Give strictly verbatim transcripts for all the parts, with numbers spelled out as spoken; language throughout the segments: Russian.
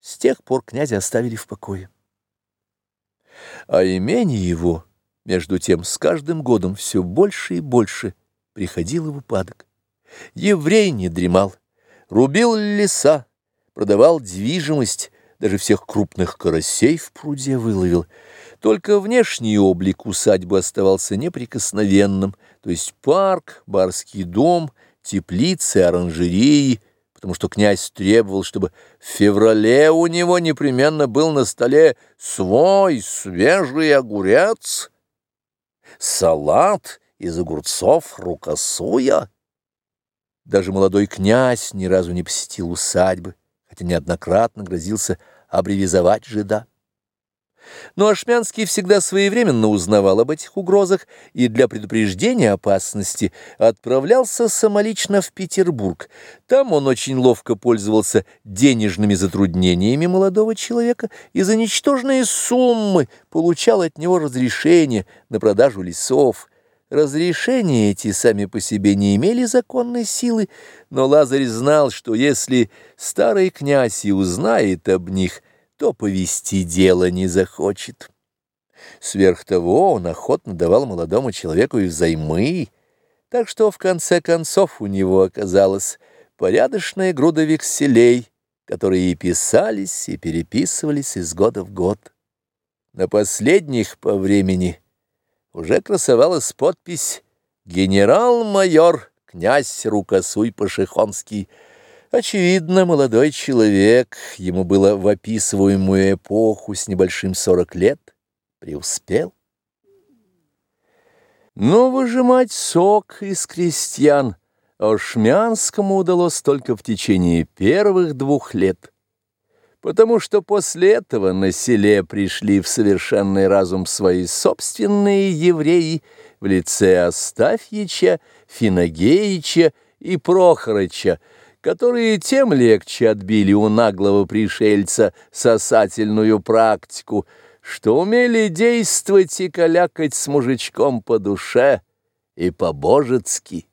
С тех пор князя оставили в покое. А имение его, между тем, с каждым годом все больше и больше приходило в упадок. Еврей не дремал, рубил леса, продавал движимость, даже всех крупных карасей в пруде выловил. Только внешний облик усадьбы оставался неприкосновенным, то есть парк, барский дом, теплицы, оранжереи, потому что князь требовал, чтобы в феврале у него непременно был на столе свой свежий огурец, салат из огурцов рукосуя. Даже молодой князь ни разу не посетил усадьбы, хотя неоднократно грозился аббревизовать жида. Но Ашмянский всегда своевременно узнавал об этих угрозах и для предупреждения опасности отправлялся самолично в Петербург. Там он очень ловко пользовался денежными затруднениями молодого человека и за ничтожные суммы получал от него разрешение на продажу лесов. Разрешения эти сами по себе не имели законной силы, но Лазарь знал, что если старый князь и узнает об них, то повести дело не захочет. Сверх того он охотно давал молодому человеку и взаймы, так что в конце концов у него оказалась порядочная груда векселей, которые и писались, и переписывались из года в год. На последних по времени уже красовалась подпись «Генерал-майор князь Рукосуй-Пашихонский». Очевидно, молодой человек, ему было в описываемую эпоху с небольшим сорок лет, преуспел. Но выжимать сок из крестьян Ашмянскому удалось только в течение первых двух лет, потому что после этого на селе пришли в совершенный разум свои собственные евреи в лице Астафьича, Финагеича и Прохорыча, которые тем легче отбили у наглого пришельца сосательную практику, что умели действовать и калякать с мужичком по душе и по-божецки.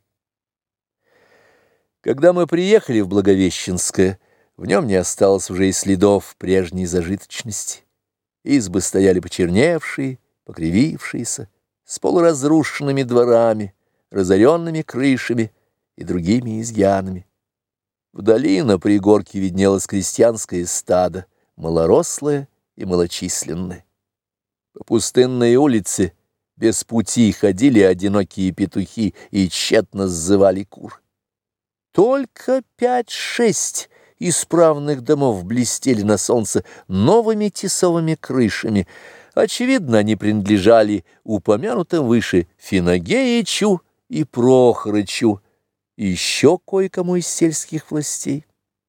Когда мы приехали в Благовещенское, в нем не осталось уже и следов прежней зажиточности. Избы стояли почерневшие, покривившиеся, с полуразрушенными дворами, разоренными крышами и другими изъянами. Вдали на пригорке виднелось крестьянское стадо, малорослое и малочисленное. По пустынной улице без пути ходили одинокие петухи и тщетно сзывали кур. Только пять-шесть исправных домов блестели на солнце новыми тесовыми крышами. Очевидно, они принадлежали упомянутым выше Финагеичу и Прохорычу, и еще кое-кому из сельских властей.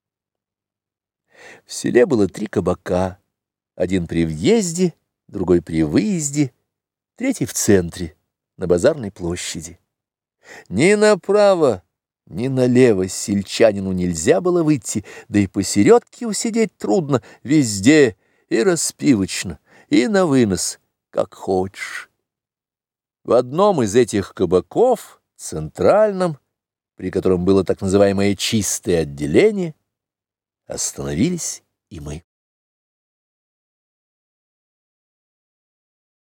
В селе было три кабака, один при въезде, другой при выезде, третий в центре, на базарной площади. Ни направо, ни налево сельчанину нельзя было выйти, да и посередке усидеть трудно, везде и распивочно, и на вынос, как хочешь. В одном из этих кабаков, центральном, при котором было так называемое чистое отделение, остановились и мы.